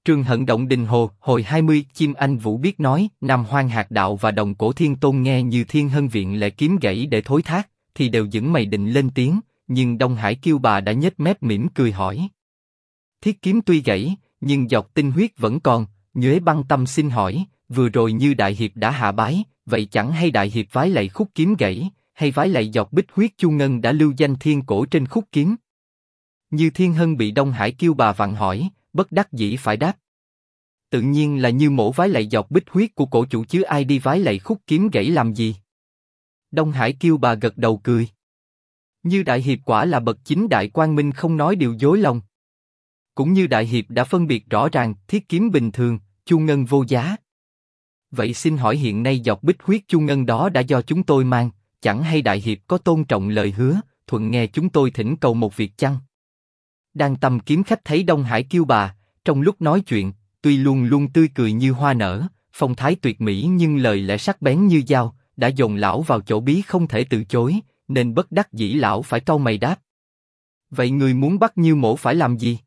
Trường Hận Động Đình Hồ, hồi 20, chim anh vũ biết nói, Nam Hoang Hạt Đạo và Đồng Cổ Thiên Tôn nghe Như Thiên Hân viện lệ kiếm gãy để thối thác, thì đều vững mày định lên tiếng, nhưng Đông Hải Kiêu Bà đã nhếch mép mỉm cười hỏi. Thiết kiếm tuy gãy, nhưng giọt tinh huyết vẫn còn. Nhuế Băng Tâm xin hỏi, vừa rồi Như đại hiệp đã hạ bái, vậy chẳng hay đại hiệp vái lạy khúc kiếm gãy, hay vái lạy giọt bích huyết chu ngân đã lưu danh thiên cổ trên khúc kiếm? Như Thiên Hân bị Đông Hải Kiêu Bà vặn hỏi, bất đắc dĩ phải đáp. Tự nhiên là Như mỗ vái lạy giọt bích huyết của cổ chủ chứ ai đi vái lạy khúc kiếm gãy làm gì? Đông Hải Kiêu Bà gật đầu cười. Như đại hiệp quả là bậc chính đại quang minh, không nói điều dối lòng. Cũng như đại hiệp đã phân biệt rõ ràng, thiết kiếm bình thường, chu ngân vô giá. Vậy xin hỏi hiện nay giọt bích huyết chu ngân đó đã do chúng tôi mang, chẳng hay đại hiệp có tôn trọng lời hứa, thuận nghe chúng tôi thỉnh cầu một việc chăng? Đang Tâm kiếm khách thấy Đông Hải Kiêu Bà, trong lúc nói chuyện, tuy luôn luôn tươi cười như hoa nở, phong thái tuyệt mỹ nhưng lời lẽ sắc bén như dao, đã dồn lão vào chỗ bí không thể từ chối, nên bất đắc dĩ lão phải cau mày đáp. Vậy người muốn bắt Như mỗ phải làm gì?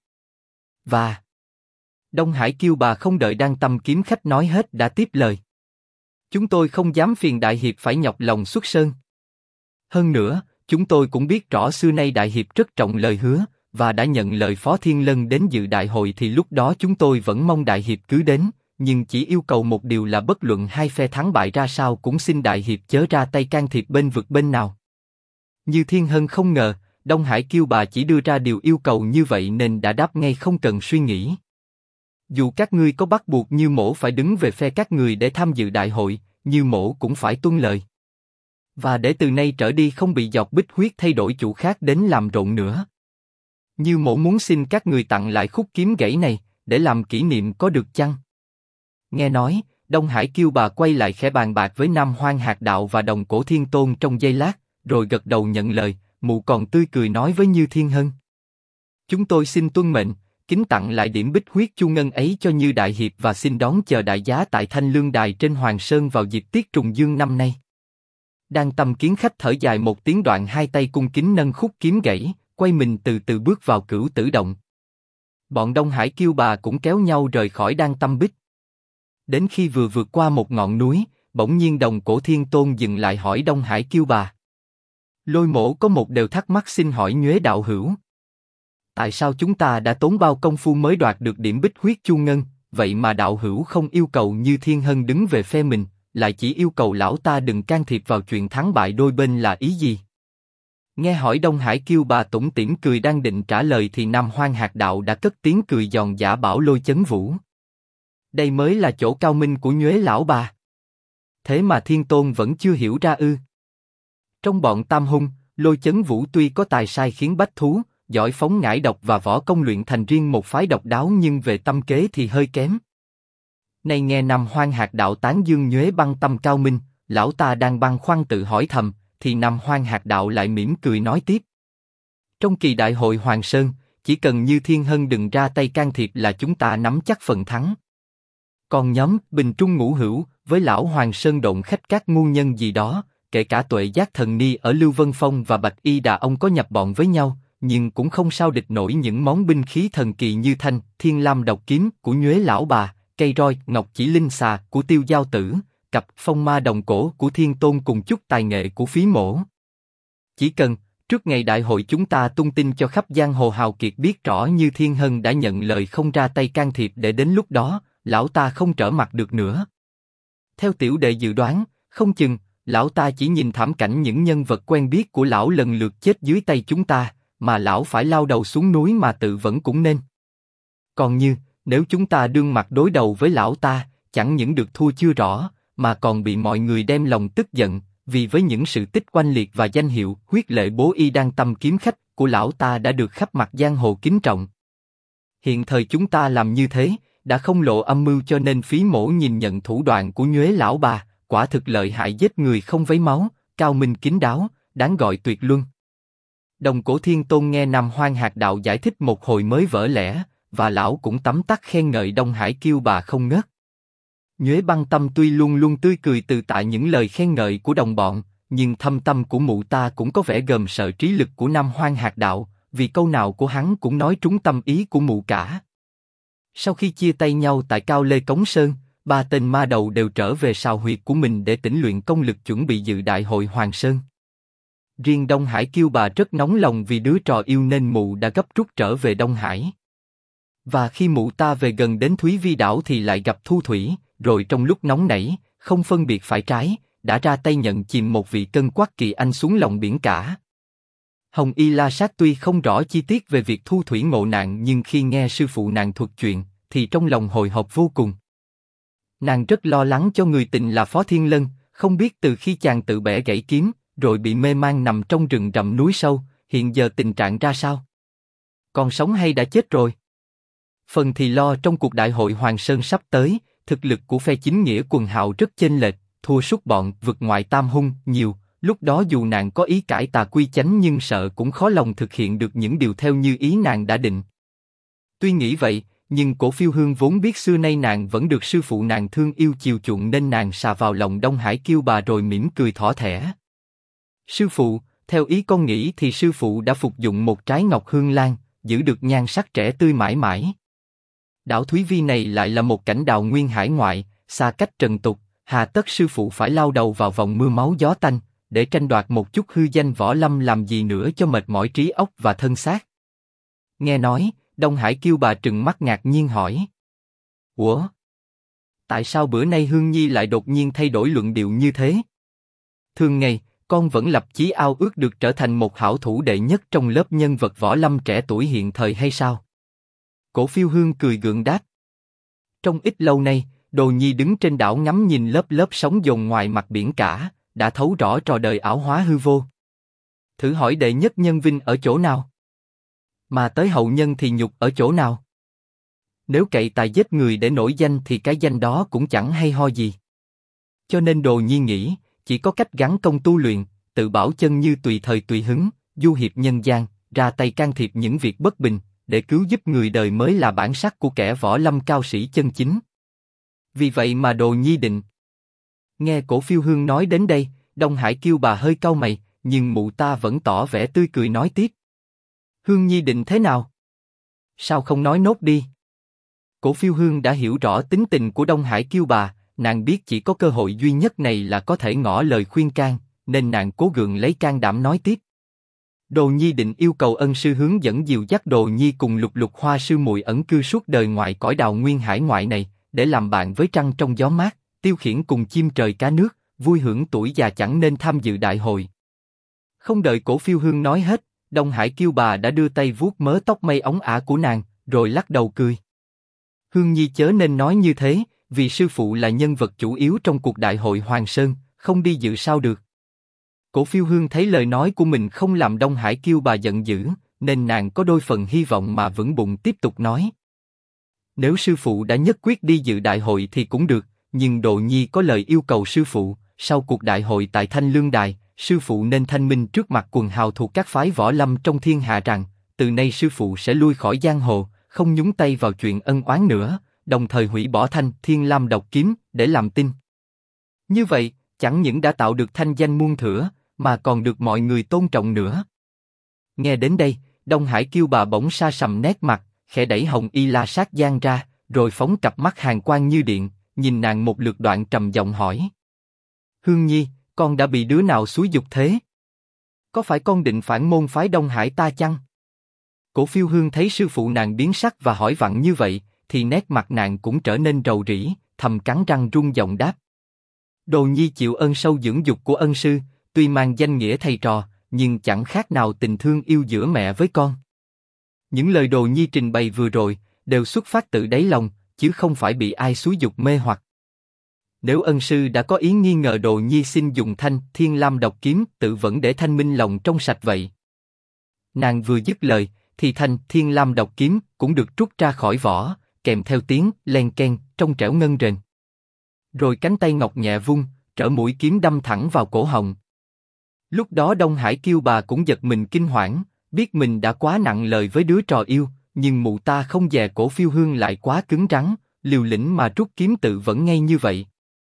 Và Đông Hải Kiêu Bà không đợi Đang Tâm kiếm khách nói hết đã tiếp lời. Chúng tôi không dám phiền đại hiệp phải nhọc lòng xuất sơn. Hơn nữa, chúng tôi cũng biết rõ xưa nay đại hiệp rất trọng lời hứa, và đã nhận lời Phó Thiên Lân đến dự đại hội thì lúc đó chúng tôi vẫn mong đại hiệp cứ đến, nhưng chỉ yêu cầu một điều là bất luận hai phe thắng bại ra sao cũng xin đại hiệp chớ ra tay can thiệp bên vực bên nào. Như Thiên Hân không ngờ, Đông Hải Kiêu Bà chỉ đưa ra điều yêu cầu như vậy nên đã đáp ngay không cần suy nghĩ. Dù các ngươi có bắt buộc Như mỗ phải đứng về phe các người để tham dự đại hội, Như mỗ cũng phải tuân lời. Và để từ nay trở đi không bị giọt bích huyết thay đổi chủ khác đến làm rộn nữa. Như mỗ muốn xin các người tặng lại khúc kiếm gãy này, để làm kỷ niệm có được chăng? Nghe nói, Đông Hải Kiêu Bà quay lại khẽ bàn bạc với Nam Hoang Hạt Đạo và Đồng Cổ Thiên Tôn trong giây lát, rồi gật đầu nhận lời, mụ còn tươi cười nói với Như Thiên Hân. Chúng tôi xin tuân mệnh, kính tặng lại điểm bích huyết chu ngân ấy cho Như đại hiệp và xin đón chờ đại giá tại Thanh Lương Đài trên Hoàng Sơn vào dịp tiết trùng dương năm nay. Đang Tâm kiếm khách thở dài một tiếng đoạn hai tay cung kính nâng khúc kiếm gãy, quay mình từ từ bước vào Cửu Tử Động. Bọn Đông Hải Kiêu Bà cũng kéo nhau rời khỏi Đang Tâm Bích. Đến khi vừa vượt qua một ngọn núi, bỗng nhiên Đồng Cổ Thiên Tôn dừng lại hỏi Đông Hải Kiêu Bà. Lôi mỗ có một điều thắc mắc xin hỏi Nhuế đạo hữu. Tại sao chúng ta đã tốn bao công phu mới đoạt được điểm bích huyết chu ngân, vậy mà đạo hữu không yêu cầu Như Thiên Hân đứng về phe mình, lại chỉ yêu cầu lão ta đừng can thiệp vào chuyện thắng bại đôi bên là ý gì? Nghe hỏi Đông Hải Kiêu Bà tủm tỉm cười đang định trả lời thì Nam Hoang Hạt Đạo đã cất tiếng cười giòn giả bảo Lôi Chấn Vũ. Đây mới là chỗ cao minh của Nhuế lão bà. Thế mà Thiên Tôn vẫn chưa hiểu ra ư? Trong bọn Tam Hung, Lôi Chấn Vũ tuy có tài sai khiến bách thú, giỏi phóng ngải độc và võ công luyện thành riêng một phái độc đáo nhưng về tâm kế thì hơi kém. Nay nghe Nam Hoang Hạt Đạo tán dương Nhuế Băng Tâm cao minh, lão ta đang băn khoăn tự hỏi thầm, thì Nam Hoang Hạt Đạo lại mỉm cười nói tiếp. Trong kỳ đại hội Hoàng Sơn, chỉ cần Như Thiên Hân đừng ra tay can thiệp là chúng ta nắm chắc phần thắng. Còn nhóm Bình Trung Ngũ Hữu với lão Hoàng Sơn Độn khách các ngu nhân gì đó, kể cả Tuệ Giác Thần Ni ở Lưu Vân Phong và Bạch Y Đà Ông có nhập bọn với nhau, nhưng cũng không sao địch nổi những món binh khí thần kỳ như Thanh Thiên Lam Độc Kiếm của Nhuế lão bà, cây roi Ngọc Chỉ Linh Xà của Tiêu Giao Tử, cặp Phong Ma Đồng Cổ của Thiên Tôn cùng chút tài nghệ của Phí Mỗ. Chỉ cần trước ngày đại hội chúng ta tung tin cho khắp giang hồ hào kiệt biết rõ Như Thiên Hân đã nhận lời không ra tay can thiệp, để đến lúc đó lão ta không trở mặt được nữa. Theo tiểu đệ dự đoán, không chừng lão ta chỉ nhìn thảm cảnh những nhân vật quen biết của lão lần lượt chết dưới tay chúng ta, mà lão phải lao đầu xuống núi mà tự vẫn cũng nên. Còn nếu chúng ta đương mặt đối đầu với lão ta, chẳng những được thua chưa rõ, mà còn bị mọi người đem lòng tức giận, vì với những sự tích oanh liệt và danh hiệu huyết lệ bố y Đang Tâm kiếm khách của lão ta đã được khắp mặt giang hồ kính trọng. Hiện thời chúng ta làm như thế, đã không lộ âm mưu, cho nên Phí Mỗ nhìn nhận thủ đoạn của Nhuế lão bà, quả thực lợi hại giết người không vấy máu, cao minh kín đáo, đáng gọi tuyệt luân. Đồng Cổ Thiên Tôn nghe Nam Hoang Hạt Đạo giải thích một hồi mới vỡ lẽ, và lão cũng tấm tắc khen ngợi Đông Hải Kiêu Bà không ngớt. Nhuế Băng Tâm tuy luôn luôn tươi cười từ tại những lời khen ngợi của đồng bọn, nhưng thâm tâm của mụ ta cũng có vẻ gờm sợ trí lực của Nam Hoang Hạt Đạo, vì câu nào của hắn cũng nói trúng tâm ý của mụ cả. Sau khi chia tay nhau tại Cao Lê Cống Sơn, ba tên ma đầu đều trở về sào huyệt của mình để tĩnh luyện công lực chuẩn bị dự đại hội Hoàng Sơn. Riêng Đông Hải Kiêu Bà rất nóng lòng vì đứa trò yêu nên mụ đã gấp rút trở về Đông Hải. Và khi mụ ta về gần đến Thúy Vi đảo thì lại gặp Thu Thủy, rồi trong lúc nóng nảy, không phân biệt phải trái, đã ra tay nhận chìm một vị cân quắc kỳ anh xuống lòng biển cả. Hồng Y La Sát tuy không rõ chi tiết về việc Thu Thủy ngộ nạn nhưng khi nghe sư phụ nàng thuật chuyện, thì trong lòng hồi hộp vô cùng. Nàng rất lo lắng cho người tình là Phó Thiên Lân, không biết từ khi chàng tự bẻ gãy kiếm, rồi bị mê man nằm trong rừng rậm núi sâu, hiện giờ tình trạng ra sao? Còn sống hay đã chết rồi? Phần thì lo trong cuộc đại hội Hoàng Sơn sắp tới, thực lực của phe chính nghĩa quần hào rất chênh lệch, thua sút bọn vực ngoại tam hung nhiều. Lúc đó dù nàng có ý cải tà quy chánh nhưng sợ cũng khó lòng thực hiện được những điều theo như ý nàng đã định. Tuy nghĩ vậy, nhưng Cổ Phiêu Hương vốn biết xưa nay nàng vẫn được sư phụ nàng thương yêu chiều chuộng nên nàng xà vào lòng Đông Hải Kiêu Bà rồi mỉm cười thỏ thẻ. Sư phụ, theo ý con nghĩ thì sư phụ đã phục dụng một trái ngọc hương lan, giữ được nhan sắc trẻ tươi mãi mãi. Đảo Thúy Vi này lại là một cảnh đào nguyên hải ngoại, xa cách trần tục, hà tất sư phụ phải lao đầu vào vòng mưa máu gió tanh, để tranh đoạt một chút hư danh võ lâm làm gì nữa cho mệt mỏi trí óc và thân xác. Nghe nói, Đông Hải Kiêu Bà trừng mắt ngạc nhiên hỏi. Ủa? Tại sao bữa nay Hương Nhi lại đột nhiên thay đổi luận điệu như thế? Thường ngày, con vẫn lập chí ao ước được trở thành một hảo thủ đệ nhất trong lớp nhân vật võ lâm trẻ tuổi hiện thời hay sao? Cổ Phiêu Hương cười gượng đáp. Trong ít lâu nay, Đồ Nhi đứng trên đảo ngắm nhìn lớp lớp sóng dồn ngoài mặt biển cả, đã thấu rõ trò đời ảo hóa hư vô. Thử hỏi đệ nhất nhân vinh ở chỗ nào? Mà tới hậu nhân thì nhục ở chỗ nào? Nếu cậy tài giết người để nổi danh thì cái danh đó cũng chẳng hay ho gì. Cho nên Đồ Nhi nghĩ, chỉ có cách gắn công tu luyện, tự bảo chân như tùy thời tùy hứng, du hiệp nhân gian, ra tay can thiệp những việc bất bình, để cứu giúp người đời mới là bản sắc của kẻ võ lâm cao sĩ chân chính. Vì vậy mà Đồ Nhi định. Nghe Cổ Phiêu Hương nói đến đây, Đông Hải Kiêu Bà hơi cau mày, nhưng mụ ta vẫn tỏ vẻ tươi cười nói tiếp. Hương Nhi định thế nào? Sao không nói nốt đi? Cổ Phiêu Hương đã hiểu rõ tính tình của Đông Hải Kiêu Bà, nàng biết chỉ có cơ hội duy nhất này là có thể ngỏ lời khuyên can, nên nàng cố gượng lấy can đảm nói tiếp. Đồ Nhi định yêu cầu ân sư hướng dẫn dìu dắt Đồ Nhi cùng Lục Lục Hoa sư muội ẩn cư suốt đời ngoài cõi đào nguyên hải ngoại này, để làm bạn với trăng trong gió mát, tiêu khiển cùng chim trời cá nước, vui hưởng tuổi già chẳng nên tham dự đại hội. Không đợi Cổ Phiêu Hương nói hết, Đông Hải Kiêu Bà đã đưa tay vuốt mớ tóc mây óng ả của nàng, rồi lắc đầu cười. Hương Nhi chớ nên nói như thế, vì sư phụ là nhân vật chủ yếu trong cuộc đại hội Hoàng Sơn, không đi dự sao được. Cổ Phiêu Hương thấy lời nói của mình không làm Đông Hải Kiêu Bà giận dữ, nên nàng có đôi phần hy vọng mà vững bụng tiếp tục nói. Nếu sư phụ đã nhất quyết đi dự đại hội thì cũng được, nhưng Đồ Nhi có lời yêu cầu sư phụ, sau cuộc đại hội tại Thanh Lương Đài, sư phụ nên thanh minh trước mặt quần hào thuộc các phái võ lâm trong thiên hạ rằng, từ nay sư phụ sẽ lui khỏi giang hồ, không nhúng tay vào chuyện ân oán nữa, đồng thời hủy bỏ Thanh Thiên Lam độc kiếm để làm tin. Như vậy, chẳng những đã tạo được thanh danh muôn thuở, mà còn được mọi người tôn trọng nữa. Nghe đến đây, Đông Hải Kiêu Bà bỗng sa sầm nét mặt, khẽ đẩy Hồng Y La Sát Giang ra, rồi phóng cặp mắt hàn quang như điện, nhìn nàng một lượt đoạn trầm giọng hỏi. Hương Nhi, con đã bị đứa nào xúi giục thế? Có phải con định phản môn phái Đông Hải ta chăng? Cổ Phiêu Hương thấy sư phụ nàng biến sắc và hỏi vặn như vậy, thì nét mặt nàng cũng trở nên rầu rĩ, thầm cắn răng run giọng đáp. Đồ Nhi chịu ơn sâu dưỡng dục của ân sư, tuy mang danh nghĩa thầy trò, nhưng chẳng khác nào tình thương yêu giữa mẹ với con. Những lời Đồ Nhi trình bày vừa rồi, đều xuất phát từ đáy lòng, chứ không phải bị ai xúi giục mê hoặc. Nếu ân sư đã có ý nghi ngờ Đồ Nhi xin dùng Thanh Thiên Lam độc kiếm tự vẫn để thanh minh lòng trong sạch vậy. Nàng vừa dứt lời, thì Thanh Thiên Lam độc kiếm cũng được trút ra khỏi vỏ, kèm theo tiếng len keng trong trẻo ngân rền. Rồi cánh tay ngọc nhẹ vung, trở mũi kiếm đâm thẳng vào cổ họng. Lúc đó Đông Hải Kiêu Bà cũng giật mình kinh hoảng, biết mình đã quá nặng lời với đứa trò yêu, nhưng mụ ta không dè Cổ Phiêu Hương lại quá cứng rắn, liều lĩnh mà rút kiếm tự vẫn ngay như vậy.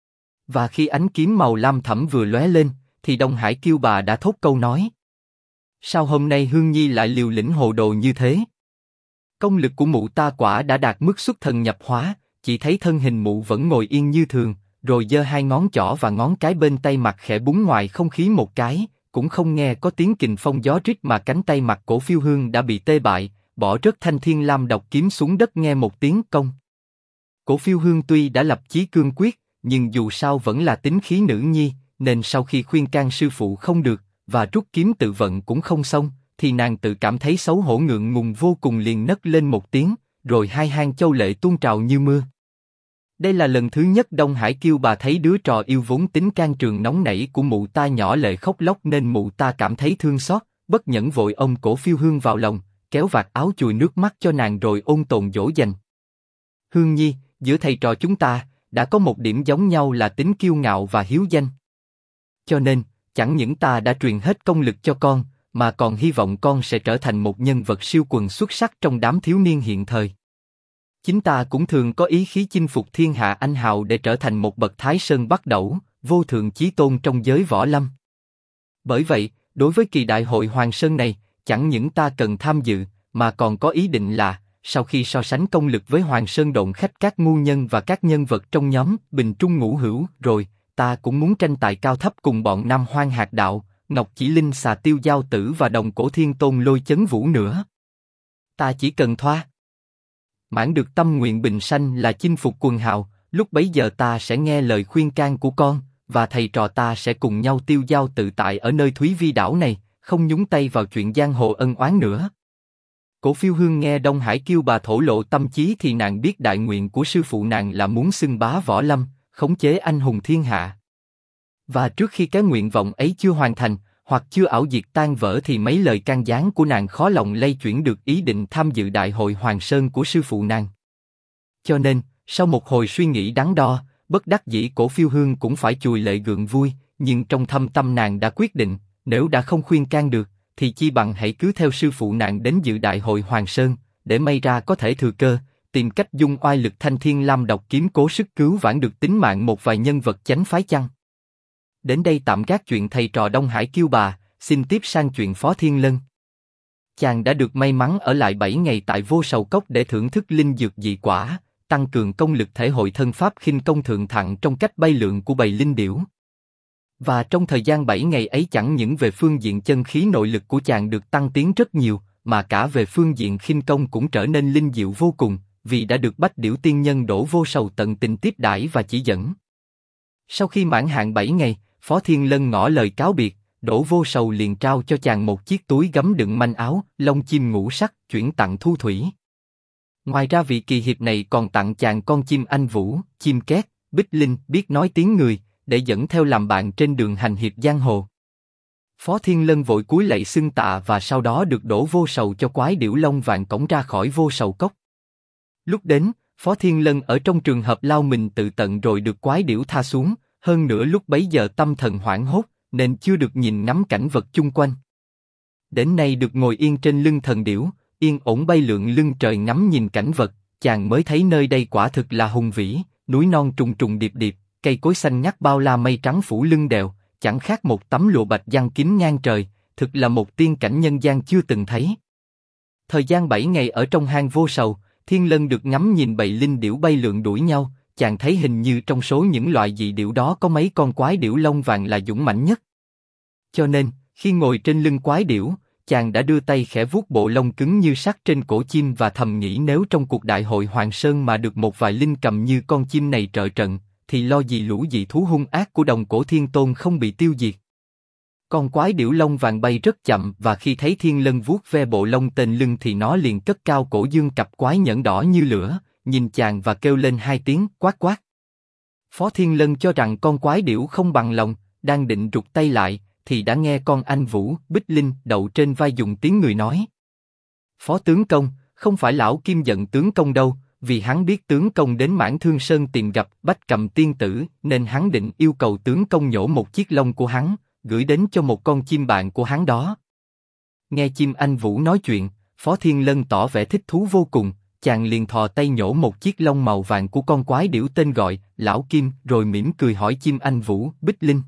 Và khi ánh kiếm màu lam thẫm vừa lóe lên, thì Đông Hải Kiêu Bà đã thốt câu nói. Sao hôm nay Hương Nhi lại liều lĩnh hồ đồ như thế? Công lực của mụ ta quả đã đạt mức xuất thần nhập hóa, chỉ thấy thân hình mụ vẫn ngồi yên như thường, rồi giơ hai ngón trỏ và ngón cái bên tay mặt khẽ búng ngoài không khí một cái, cũng không nghe có tiếng kình phong gió rít mà cánh tay mặt Cổ Phiêu Hương đã bị tê bại, bỏ rớt thanh thiên lam độc kiếm xuống đất nghe một tiếng cong. Cổ Phiêu Hương tuy đã lập chí cương quyết, nhưng dù sao vẫn là tính khí nữ nhi, nên sau khi khuyên can sư phụ không được, và rút kiếm tự vận cũng không xong, thì nàng tự cảm thấy xấu hổ ngượng ngùng vô cùng liền nấc lên một tiếng, rồi hai hàng châu lệ tuôn trào như mưa. Đây là lần thứ nhất Đông Hải Kiêu Bà thấy đứa trò yêu vốn tính can trường nóng nảy của mụ ta nhỏ lệ khóc lóc nên mụ ta cảm thấy thương xót, bất nhẫn vội ôm Cổ Phiêu Hương vào lòng, kéo vạt áo chùi nước mắt cho nàng rồi ôn tồn dỗ dành. Hương nhi, giữa thầy trò chúng ta đã có một điểm giống nhau là tính kiêu ngạo và hiếu danh. Cho nên, chẳng những ta đã truyền hết công lực cho con, mà còn hy vọng con sẽ trở thành một nhân vật siêu quần xuất sắc trong đám thiếu niên hiện thời. Chính ta cũng thường có ý khí chinh phục thiên hạ anh hào để trở thành một bậc Thái Sơn Bắc Đẩu, vô thượng chí tôn trong giới võ lâm. Bởi vậy, đối với kỳ đại hội Hoàng Sơn này, chẳng những ta cần tham dự, mà còn có ý định là, sau khi so sánh công lực với Hoàng Sơn Độn Khách các ngu nhân và các nhân vật trong nhóm Bình Trung Ngũ Hữu, rồi, ta cũng muốn tranh tài cao thấp cùng bọn Nam Hoang Hạt Đạo, Ngọc Chỉ Linh Xà Tiêu Giao Tử và Đồng Cổ Thiên Tôn Lôi Chấn Vũ nữa. Ta chỉ cần thoa mãn được tâm nguyện bình sanh là chinh phục quần hào, lúc bấy giờ ta sẽ nghe lời khuyên can của con, và thầy trò ta sẽ cùng nhau tiêu dao tự tại ở nơi Thúy Vi đảo này, không nhúng tay vào chuyện giang hồ ân oán nữa. Cổ Phiêu Hương nghe Đông Hải Kiêu Bà thổ lộ tâm chí thì nàng biết đại nguyện của sư phụ nàng là muốn xưng bá võ lâm, khống chế anh hùng thiên hạ. Và trước khi cái nguyện vọng ấy chưa hoàn thành, hoặc chưa ảo diệt tan vỡ thì mấy lời can gián của nàng khó lòng lay chuyển được ý định tham dự đại hội Hoàng Sơn của sư phụ nàng. Cho nên, sau một hồi suy nghĩ đắn đo, bất đắc dĩ Cổ Phiêu Hương cũng phải chùi lệ gượng vui, nhưng trong thâm tâm nàng đã quyết định, nếu đã không khuyên can được, thì chi bằng hãy cứ theo sư phụ nàng đến dự đại hội Hoàng Sơn, để may ra có thể thừa cơ, tìm cách dung oai lực thanh thiên lam độc kiếm cố sức cứu vãn được tính mạng một vài nhân vật chánh phái chăng. Đến đây tạm gác chuyện thầy trò Đông Hải Kiêu Bà, xin tiếp sang chuyện Phó Thiên Lân. Chàng đã được may mắn ở lại 7 ngày tại Vô Sầu Cốc để thưởng thức linh dược dị quả, tăng cường công lực thể hội thân pháp khinh công thượng thặng trong cách bay lượn của bầy linh điểu. Và trong thời gian 7 ngày ấy chẳng những về phương diện chân khí nội lực của chàng được tăng tiến rất nhiều, mà cả về phương diện khinh công cũng trở nên linh diệu vô cùng, vì đã được Bách Điểu Tiên Nhân Đỗ Vô Sầu tận tình tiếp đãi và chỉ dẫn. Sau khi mãn hạn 7 ngày, Phó Thiên Lân ngỏ lời cáo biệt, Đỗ Vô Sầu liền trao cho chàng một chiếc túi gấm đựng manh áo, lông chim ngũ sắc, chuyển tặng Thu Thủy. Ngoài ra vị kỳ hiệp này còn tặng chàng con chim anh vũ, chim két, Bích Linh biết nói tiếng người, để dẫn theo làm bạn trên đường hành hiệp giang hồ. Phó Thiên Lân vội cúi lạy xưng tạ và sau đó được Đỗ Vô Sầu cho quái điểu lông vàng cõng ra khỏi Vô Sầu Cốc. Lúc đến, Phó Thiên Lân ở trong trường hợp lao mình tự tận rồi được quái điểu tha xuống, hơn nữa lúc bấy giờ tâm thần hoảng hốt, nên chưa được nhìn ngắm cảnh vật chung quanh. Đến nay được ngồi yên trên lưng thần điểu, yên ổn bay lượn lưng trời ngắm nhìn cảnh vật, chàng mới thấy nơi đây quả thực là hùng vĩ, núi non trùng trùng điệp điệp, cây cối xanh ngắt bao la mây trắng phủ lưng đèo, chẳng khác một tấm lụa bạch giăng kín ngang trời, thực là một tiên cảnh nhân gian chưa từng thấy. Thời gian 7 ngày ở trong hang Vô Sầu, Thiên Lân được ngắm nhìn bầy linh điểu bay lượn đuổi nhau, chàng thấy hình như trong số những loại dị điểu đó có mấy con quái điểu lông vàng là dũng mãnh nhất. Cho nên, khi ngồi trên lưng quái điểu, chàng đã đưa tay khẽ vuốt bộ lông cứng như sắt trên cổ chim và thầm nghĩ nếu trong cuộc đại hội Hoàng Sơn mà được một vài linh cầm như con chim này trợ trận, thì lo gì lũ dị thú hung ác của Đồng Cổ Thiên Tôn không bị tiêu diệt. Con quái điểu lông vàng bay rất chậm và khi thấy Thiên Lân vuốt ve bộ lông tên lưng thì nó liền cất cao cổ dương cặp quái nhẫn đỏ như lửa, nhìn chàng và kêu lên hai tiếng quát quát. Phó Thiên Lân cho rằng con quái điểu không bằng lòng, đang định rụt tay lại, thì đã nghe con anh Vũ, Bích Linh đậu trên vai dùng tiếng người nói. Phó tướng công, không phải lão Kim giận tướng công đâu, vì hắn biết tướng công đến Mãn Thương Sơn tìm gặp Bách Cầm tiên tử, nên hắn định yêu cầu tướng công nhổ một chiếc lông của hắn, gửi đến cho một con chim bạn của hắn đó. Nghe chim anh Vũ nói chuyện, Phó Thiên Lân tỏ vẻ thích thú vô cùng, chàng liền thò tay nhổ một chiếc lông màu vàng của con quái điểu tên gọi Lão Kim, rồi mỉm cười hỏi chim anh Vũ, Bích Linh.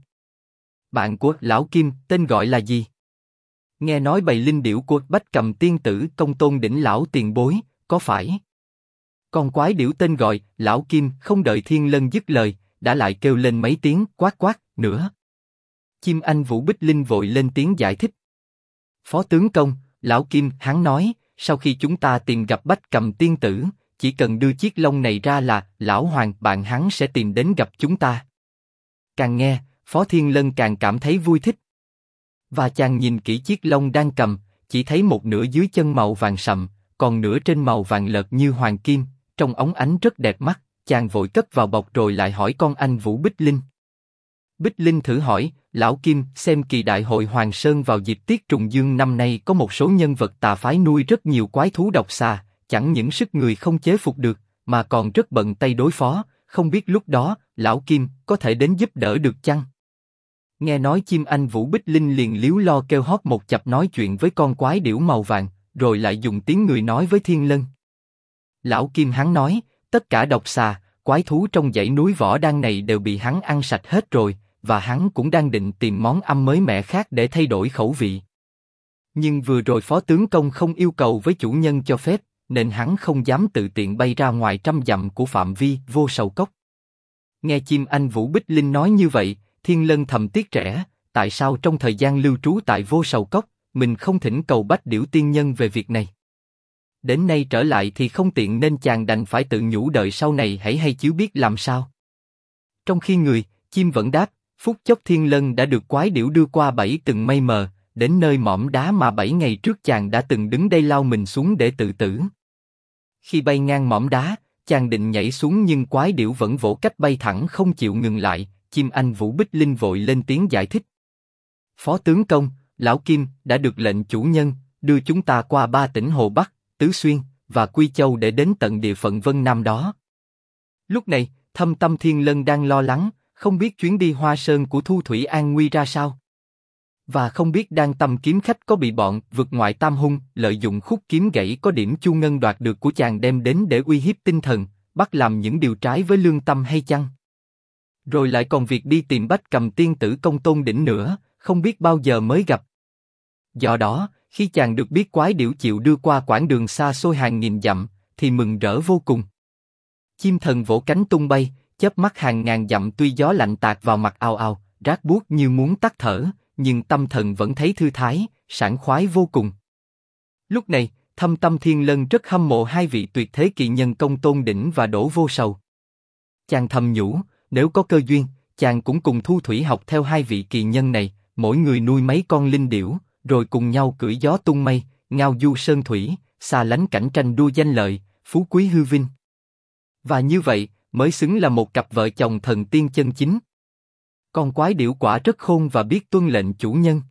Bạn của Lão Kim tên gọi là gì? Nghe nói bầy linh điểu của Bách Cầm tiên tử công tôn đỉnh lão tiền bối, có phải? Con quái điểu tên gọi, Lão Kim, không đợi Thiên Lân dứt lời, đã lại kêu lên mấy tiếng quát quát nữa. Chim anh Vũ Bích Linh vội lên tiếng giải thích. Phó tướng công, Lão Kim, hắn nói, sau khi chúng ta tìm gặp Bách Cầm tiên tử, chỉ cần đưa chiếc lông này ra là, Lão Hoàng bạn hắn sẽ tìm đến gặp chúng ta. Càng nghe, Phó Thiên Lân càng cảm thấy vui thích. Và chàng nhìn kỹ chiếc lông đang cầm, chỉ thấy một nửa dưới chân màu vàng sậm, còn nửa trên màu vàng lợt như hoàng kim, trông óng ánh rất đẹp mắt. Chàng vội cất vào bọc rồi lại hỏi con anh Vũ Bích Linh. Bích Linh thử hỏi, Lão Kim, xem kỳ đại hội Hoàng Sơn vào dịp tiết trùng dương năm nay có một số nhân vật tà phái nuôi rất nhiều quái thú độc xà, chẳng những sức người không chế phục được, mà còn rất bận tay đối phó, không biết lúc đó, Lão Kim có thể đến giúp đỡ được chăng? Nghe nói chim anh Vũ Bích Linh liền líu lo kêu hót một chập nói chuyện với con quái điểu màu vàng, rồi lại dùng tiếng người nói với Thiên Lân. Lão Kim hắn nói, tất cả độc xà, quái thú trong dãy núi Võ Đan này đều bị hắn ăn sạch hết rồi, và hắn cũng đang định tìm món ăn mới mẻ khác để thay đổi khẩu vị. Nhưng vừa rồi phó tướng công không yêu cầu với chủ nhân cho phép, nên hắn không dám tự tiện bay ra ngoài 100 dặm của phạm vi Vô Sầu Cốc. Nghe chim anh Vũ Bích Linh nói như vậy, Thiên Lân thầm tiếc rẻ, tại sao trong thời gian lưu trú tại Vô Sầu Cốc, mình không thỉnh cầu Bách Điểu tiên nhân về việc này. Đến nay trở lại thì không tiện nên chàng đành phải tự nhủ đợi sau này hãy hay chứ biết làm sao. Trong khi người, chim vẫn đáp, phút chốc Thiên Lân đã được quái điểu đưa qua 7 tầng mây mờ, đến nơi mỏm đá mà 7 ngày trước chàng đã từng đứng đây lao mình xuống để tự tử. Khi bay ngang mỏm đá, chàng định nhảy xuống nhưng quái điểu vẫn vỗ cách bay thẳng không chịu ngừng lại, chim anh Vũ Bích Linh vội lên tiếng giải thích. Phó tướng công, Lão Kim đã được lệnh chủ nhân, đưa chúng ta qua 3 tỉnh Hồ Bắc, Tứ Xuyên và Quy Châu để đến tận địa phận Vân Nam đó. Lúc này, Thâm Tâm Thiên Lân đang lo lắng, không biết chuyến đi Hoa Sơn của Thu Thủy An nguy ra sao. Và không biết Đan Tâm kiếm khách có bị bọn vực ngoại tam hung lợi dụng khúc kiếm gãy có điểm Chu Ngân đoạt được của chàng đem đến để uy hiếp tinh thần, bắt làm những điều trái với lương tâm hay chăng? Rồi lại còn việc đi tìm Bách Cầm tiên tử Công Tôn Đỉnh nữa, không biết bao giờ mới gặp. Do đó, khi chàng được biết quái điểu chịu đưa qua quãng đường xa xôi hàng nghìn dặm, thì mừng rỡ vô cùng. Chim thần vỗ cánh tung bay, chớp mắt hàng ngàn dặm tuy gió lạnh tạt vào mặt ào ào, rát buốt như muốn tắt thở, nhưng tâm thần vẫn thấy thư thái, sảng khoái vô cùng. Lúc này, Thâm Tâm Thiên Lân rất hâm mộ hai vị tuyệt thế kỳ nhân Công Tôn Đỉnh và Đỗ Vô Sầu. Chàng thầm nhủ, nếu có cơ duyên, chàng cũng cùng Thu Thủy học theo hai vị kỳ nhân này, mỗi người nuôi mấy con linh điểu, rồi cùng nhau cưỡi gió tung mây, ngao du sơn thủy, xa lánh cảnh tranh đua danh lợi, phú quý hư vinh. Và như vậy, mới xứng là một cặp vợ chồng thần tiên chân chính. Con quái điểu quả rất khôn và biết tuân lệnh chủ nhân.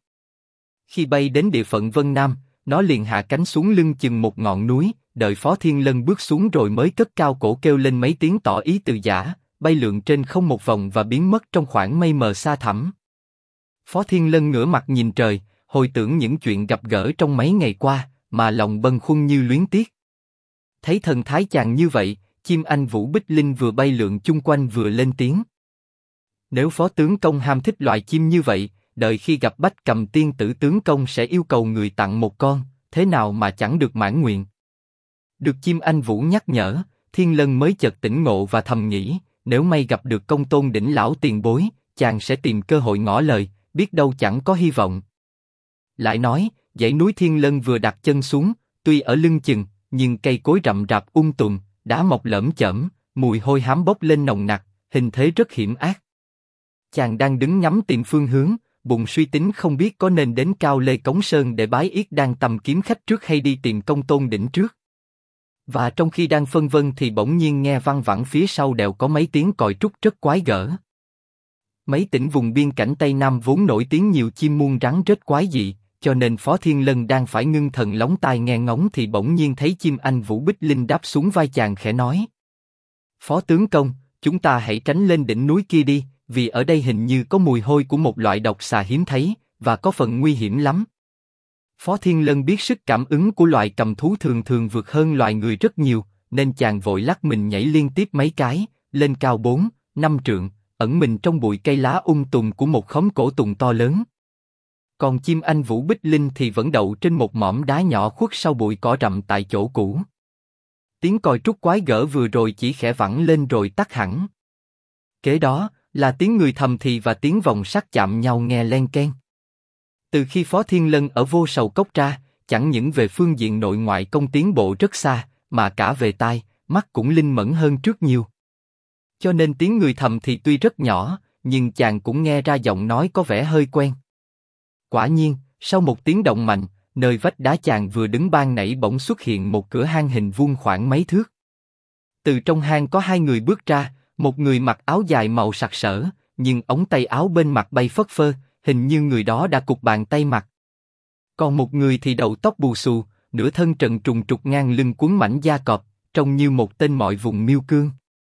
Khi bay đến địa phận Vân Nam, nó liền hạ cánh xuống lưng chừng một ngọn núi, đợi Phó Thiên Lân bước xuống rồi mới cất cao cổ kêu lên mấy tiếng tỏ ý từ giã, bay lượn trên không một vòng và biến mất trong khoảng mây mờ xa thẳm. Phó Thiên Lân ngửa mặt nhìn trời, hồi tưởng những chuyện gặp gỡ trong mấy ngày qua, mà lòng bâng khuâng như luyến tiếc. Thấy thần thái chàng như vậy, chim anh Vũ Bích Linh vừa bay lượn chung quanh vừa lên tiếng. Nếu phó tướng công ham thích loài chim như vậy, đợi khi gặp Bách Cầm tiên tử tướng công sẽ yêu cầu người tặng một con, thế nào mà chẳng được mãn nguyện. Được chim anh Vũ nhắc nhở, Thiên Lân mới chợt tỉnh ngộ và thầm nghĩ, nếu may gặp được Công Tôn Đỉnh lão tiền bối, chàng sẽ tìm cơ hội ngỏ lời, biết đâu chẳng có hy vọng. Lại nói, dãy núi Thiên Lân vừa đặt chân xuống, tuy ở lưng chừng, nhưng cây cối rậm rạp tùm, đá mọc lởm chởm, mùi hôi hám bốc lên nồng nặc, hình thế rất hiểm ác. Chàng đang đứng ngắm tìm phương hướng, bụng suy tính không biết có nên đến Cao Lê Cống Sơn để bái yết Đan Tâm kiếm khách trước hay đi tìm Công Tôn Đỉnh trước. Và trong khi đang phân vân thì bỗng nhiên nghe văng vẳng phía sau đèo có mấy tiếng còi trúc rất quái gở. Mấy tỉnh vùng biên cảnh Tây Nam vốn nổi tiếng nhiều chim muôn rắn rất quái dị, cho nên Phó Thiên Lân đang phải ngưng thần lóng tai nghe ngóng thì bỗng nhiên thấy chim anh Vũ Bích Linh đáp xuống vai chàng khẽ nói. Phó tướng công, chúng ta hãy tránh lên đỉnh núi kia đi, vì ở đây hình như có mùi hôi của một loại độc xà hiếm thấy, và có phần nguy hiểm lắm. Phó Thiên Lân biết sức cảm ứng của loài cầm thú thường thường vượt hơn loài người rất nhiều, nên chàng vội lắc mình nhảy liên tiếp mấy cái, lên cao 4-5 trượng, ẩn mình trong bụi cây lá tùng của một khóm cổ tùng to lớn. Còn chim anh Vũ Bích Linh thì vẫn đậu trên một mỏm đá nhỏ khuất sau bụi cỏ rậm tại chỗ cũ. Tiếng còi trúc quái gở vừa rồi chỉ khẽ vẳng lên rồi tắt hẳn. Kế đó là tiếng người thầm thì và tiếng vòng sắt chạm nhau nghe len keng. Từ khi Phó Thiên Lân ở Vô Sầu Cốc ra, chẳng những về phương diện nội ngoại công tiến bộ rất xa, mà cả về tai, mắt cũng linh mẫn hơn trước nhiều. Cho nên tiếng người thầm thì tuy rất nhỏ, nhưng chàng cũng nghe ra giọng nói có vẻ hơi quen. Quả nhiên, sau một tiếng động mạnh, nơi vách đá chàng vừa đứng ban nãy bỗng xuất hiện một cửa hang hình vuông khoảng mấy thước. Từ trong hang có hai người bước ra, một người mặc áo dài màu sặc sỡ, nhưng ống tay áo bên mặt bay phất phơ, hình như người đó đã cụp bàn tay mặc. Còn một người thì đầu tóc bù xù, nửa thân trần trùng trục ngang lưng quấn mảnh da cọp, trông như một tên mọi vùng miêu cương.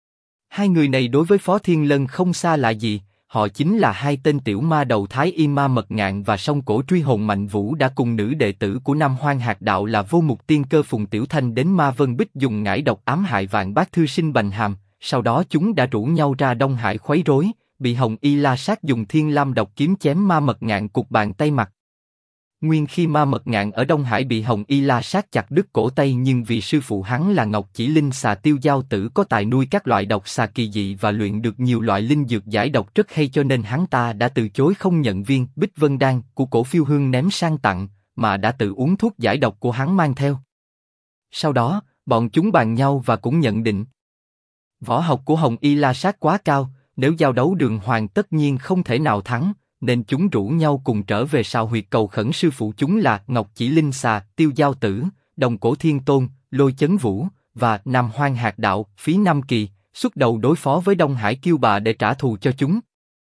Hai người này đối với Phó Thiên Lân không xa lạ gì, họ chính là hai tên tiểu ma đầu Thái Y Ma Mật Ngạn và Song Cổ Truy Hồn Mạnh Vũ đã cùng nữ đệ tử của Nam Hoang Hạt Đạo là Vô Mục Tiên Cơ Phùng Tiểu Thanh đến Ma Vân Bích dùng ngải độc ám hại Vạn Bác Thư Sinh Bành Hàm, sau đó chúng đã rủ nhau ra Đông Hải khuấy rối, bị Hồng Y La Sát dùng Thiên Lam độc kiếm chém Ma Mật Ngạn cụt bàn tay mặt. Nguyên khi Ma Mật Ngạn ở Đông Hải bị Hồng Y La Sát chặt đứt cổ tay, nhưng vì sư phụ hắn là Ngọc Chỉ Linh xà Tiêu Giao Tử có tài nuôi các loại độc xà kỳ dị và luyện được nhiều loại linh dược giải độc rất hay, cho nên hắn ta đã từ chối không nhận viên Bích Vân Đan của Cổ Phiêu Hương ném sang tặng, mà đã tự uống thuốc giải độc của hắn mang theo. Sau đó, bọn chúng bàn nhau và cũng nhận định võ học của Hồng Y La Sát quá cao, nếu giao đấu đường hoàng tất nhiên không thể nào thắng, nên chúng rủ nhau cùng trở về Sào Huyệt cầu khẩn sư phụ chúng là Ngọc Chỉ Linh xà, Tiêu Giao Tử, Đồng Cổ Thiên Tôn, Lôi Chấn Vũ và Nam Hoang Hạt Đạo, Phí Nam Kỳ, xuất đầu đối phó với Đông Hải Kiêu Bà để trả thù cho chúng.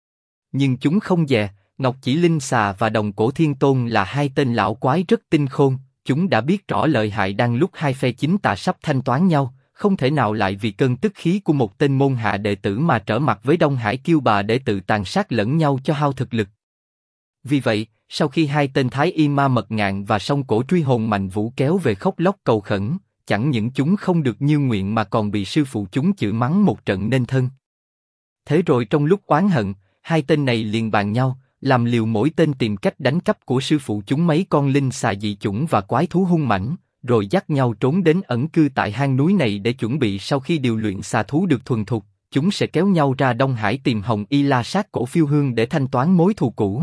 Nhưng chúng không dè, Ngọc Chỉ Linh xà và Đồng Cổ Thiên Tôn là hai tên lão quái rất tinh khôn, chúng đã biết rõ lợi hại đang lúc hai phe chính tà sắp thanh toán nhau, không thể nào lại vì cơn tức khí của một tên môn hạ đệ tử mà trở mặt với Đông Hải Kiêu Bà để tự tàn sát lẫn nhau cho hao thực lực. Vì vậy, sau khi hai tên Thái Y Ma Mật Ngạn và Song Cổ Truy Hồn Mạnh Vũ kéo về khóc lóc cầu khẩn, chẳng những chúng không được như nguyện mà còn bị sư phụ chúng chửi mắng một trận nên thân. Thế rồi trong lúc oán hận, hai tên này liền bàn nhau, làm liều mỗi tên tìm cách đánh cắp của sư phụ chúng mấy con linh xà dị chủng và quái thú hung mãnh, rồi dắt nhau trốn đến ẩn cư tại hang núi này để chuẩn bị sau khi điều luyện xà thú được thuần thục, chúng sẽ kéo nhau ra Đông Hải tìm Hồng Y La Sát Cổ Phiêu Hương để thanh toán mối thù cũ.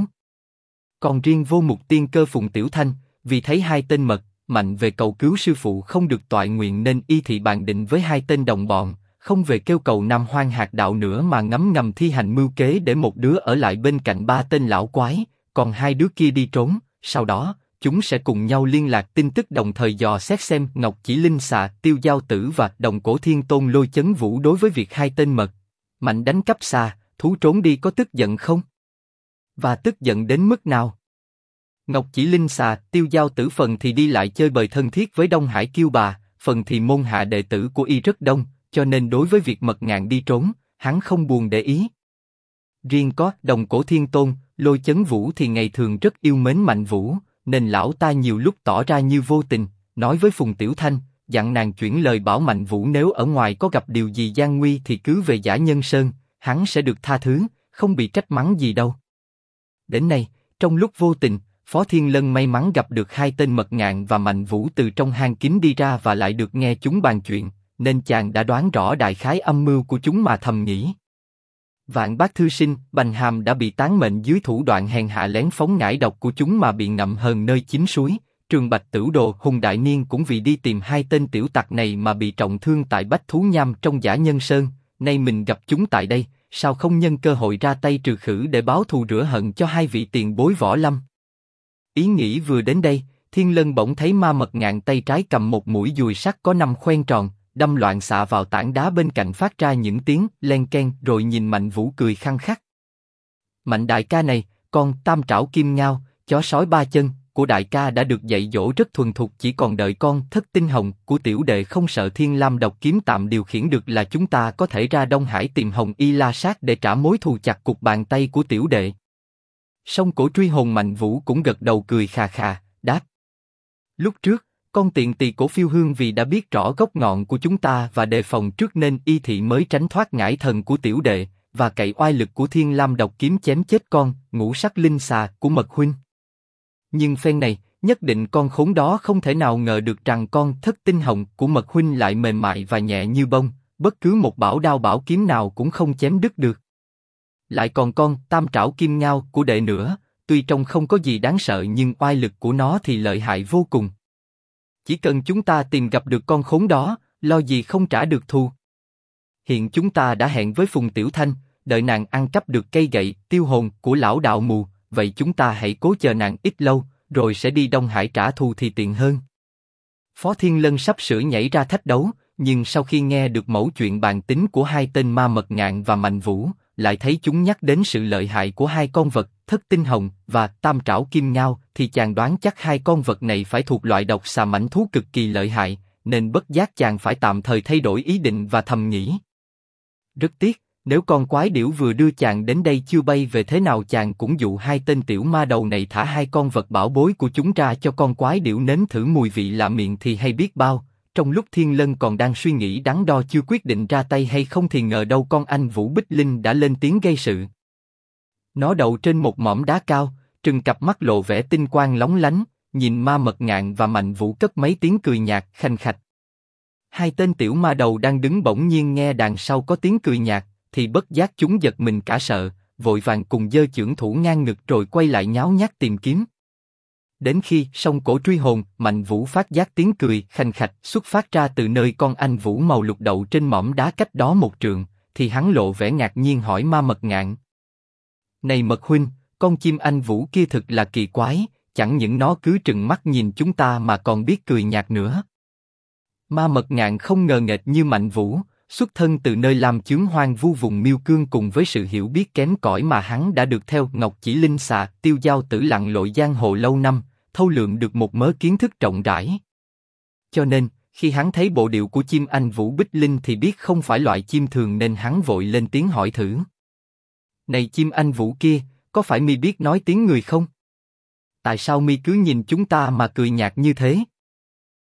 Còn riêng Vô Mục Tiên Cơ Phùng Tiểu Thanh, vì thấy hai tên mật mạnh về cầu cứu sư phụ không được toại nguyện nên y thị bàn định với hai tên đồng bọn, không về kêu cầu Nam Hoang Hạt Đạo nữa mà ngấm ngầm thi hành mưu kế để một đứa ở lại bên cạnh ba tên lão quái, còn hai đứa kia đi trốn. Sau đó, chúng sẽ cùng nhau liên lạc tin tức, đồng thời dò xét xem Ngọc Chỉ Linh xà, Tiêu Giao Tử và Đồng Cổ Thiên Tôn Lôi Chấn Vũ đối với việc hai tên mật mạnh đánh cắp xà thú trốn đi có tức giận không? Và tức giận đến mức nào? Ngọc Chỉ Linh xà, Tiêu Giao Tử phần thì đi lại chơi bời thân thiết với Đông Hải Kiêu Bà, phần thì môn hạ đệ tử của y rất đông, cho nên đối với việc Mật Ngạn đi trốn, hắn không buồn để ý. Riêng có Đồng Cổ Thiên Tôn, Lôi Chấn Vũ thì ngày thường rất yêu mến Mạnh Vũ, nên lão ta nhiều lúc tỏ ra như vô tình, nói với Phùng Tiểu Thanh, dặn nàng chuyển lời bảo Mạnh Vũ nếu ở ngoài có gặp điều gì gian nguy thì cứ về Dã Nhân Sơn, hắn sẽ được tha thứ, không bị trách mắng gì đâu. Đến nay, trong lúc vô tình, Phó Thiên Lân may mắn gặp được hai tên Mật Ngạn và Mạnh Vũ từ trong hang kín đi ra và lại được nghe chúng bàn chuyện, nên chàng đã đoán rõ đại khái âm mưu của chúng mà thầm nghĩ. Vạn Bác Thư Sinh, Bành Hàm đã bị tán mệnh dưới thủ đoạn hèn hạ lén phóng ngải độc của chúng mà bị ngậm hờn nơi chính suối. Trường Bạch Tửu Đồ Hùng Đại Niên cũng vì đi tìm hai tên tiểu tặc này mà bị trọng thương tại Bách Thú Nham trong Dã Nhân Sơn. Nay mình gặp chúng tại đây, sao không nhân cơ hội ra tay trừ khử để báo thù rửa hận cho hai vị tiền bối võ lâm? Ý nghĩ vừa đến đây, Thiên Lân bỗng thấy Ma Mật Ngạn tay trái cầm một mũi dùi sắt có 5 khoen tròn, đâm loạn xạ vào tảng đá bên cạnh phát ra những tiếng len keng, rồi nhìn Mạnh Vũ cười khăng khắc. Mạnh đại ca này, con Tam Trảo Kim Ngao, chó sói ba chân của đại ca đã được dạy dỗ rất thuần thục, chỉ còn đợi con Thất Tinh Hồng của tiểu đệ không sợ Thiên Lam độc kiếm tạm điều khiển được là chúng ta có thể ra Đông Hải tìm Hồng Y La Sát để trả mối thù chặt cục bàn tay của tiểu đệ. Song Cổ Truy Hồn Mạnh Vũ cũng gật đầu cười khà khà, đáp. Lúc trước, con tiện tỳ Cổ Phiêu Hương vì đã biết rõ gốc ngọn của chúng ta và đề phòng trước nên y thị mới tránh thoát ngải thần của tiểu đệ và cậy oai lực của Thiên Lam độc kiếm chém chết con Ngũ Sắc Linh xà của Mật huynh. Nhưng phen này, nhất định con khốn đó không thể nào ngờ được rằng con thất tinh hồng của Mật huynh lại mềm mại và nhẹ như bông, bất cứ một bảo đao bảo kiếm nào cũng không chém đứt được. Lại còn con tam trảo kim ngao của đệ nữa, tuy trông không có gì đáng sợ nhưng oai lực của nó thì lợi hại vô cùng. Chỉ cần chúng ta tìm gặp được con khốn đó, lo gì không trả được thù. Hiện chúng ta đã hẹn với Phùng Tiểu Thanh, đợi nàng ăn cắp được cây gậy tiêu hồn của lão đạo mù, vậy chúng ta hãy cố chờ nàng ít lâu, rồi sẽ đi Đông Hải trả thù thì tiện hơn. Phó Thiên Lân sắp sửa nhảy ra thách đấu, nhưng sau khi nghe được mẩu chuyện bàn tính của hai tên Ma Mật Ngạn và Mạnh Vũ, lại thấy chúng nhắc đến sự lợi hại của hai con vật Thất Tinh Hồng và Tam Trảo Kim Ngao, thì chàng đoán chắc hai con vật này phải thuộc loại độc xà mãnh thú cực kỳ lợi hại, nên bất giác chàng phải tạm thời thay đổi ý định và thầm nghĩ. Rất tiếc, nếu con quái điểu vừa đưa chàng đến đây chưa bay về thế nào chàng cũng dụ hai tên tiểu ma đầu này thả hai con vật bảo bối của chúng ra cho con quái điểu nếm thử mùi vị lạ miệng thì hay biết bao. Trong lúc Thiên Lân còn đang suy nghĩ đắn đo chưa quyết định ra tay hay không thì ngờ đâu con anh Vũ Bích Linh đã lên tiếng gây sự. Nó đậu trên một mỏm đá cao, trừng cặp mắt lộ vẻ tinh quang lóng lánh, nhìn Ma Mật Ngạn và Mạnh Vũ cất mấy tiếng cười nhạt khanh khách. Hai tên tiểu ma đầu đang đứng bỗng nhiên nghe đằng sau có tiếng cười nhạt, thì bất giác chúng giật mình cả sợ, vội vàng cùng giơ chưởng thủ ngang ngực rồi quay lại nháo nhác tìm kiếm. Đến khi song cổ truy hồn, Mạnh Vũ phát giác tiếng cười khanh khách xuất phát ra từ nơi con anh Vũ màu lục đậu trên mỏm đá cách đó một trượng, thì hắn lộ vẻ ngạc nhiên hỏi Ma Mật Ngạn: "Này Mật huynh, con chim anh Vũ kia thực là kỳ quái, chẳng những nó cứ trừng mắt nhìn chúng ta mà còn biết cười nhạt nữa." Ma Mật Ngạn không ngờ nghệch như Mạnh Vũ, xuất thân từ nơi làm chướng hoang vu vùng Miêu Cương cùng với sự hiểu biết kém cỏi mà hắn đã được theo Ngọc Chỉ Linh Xà, Tiêu Giao Tử lặn lội giang hồ lâu năm, thâu lượm được một mớ kiến thức rộng rãi. Cho nên, khi hắn thấy bộ điệu của chim anh Vũ Bích Linh thì biết không phải loại chim thường nên hắn vội lên tiếng hỏi thử: "Này chim anh Vũ kia, có phải mi biết nói tiếng người không? Tại sao mi cứ nhìn chúng ta mà cười nhạt như thế?"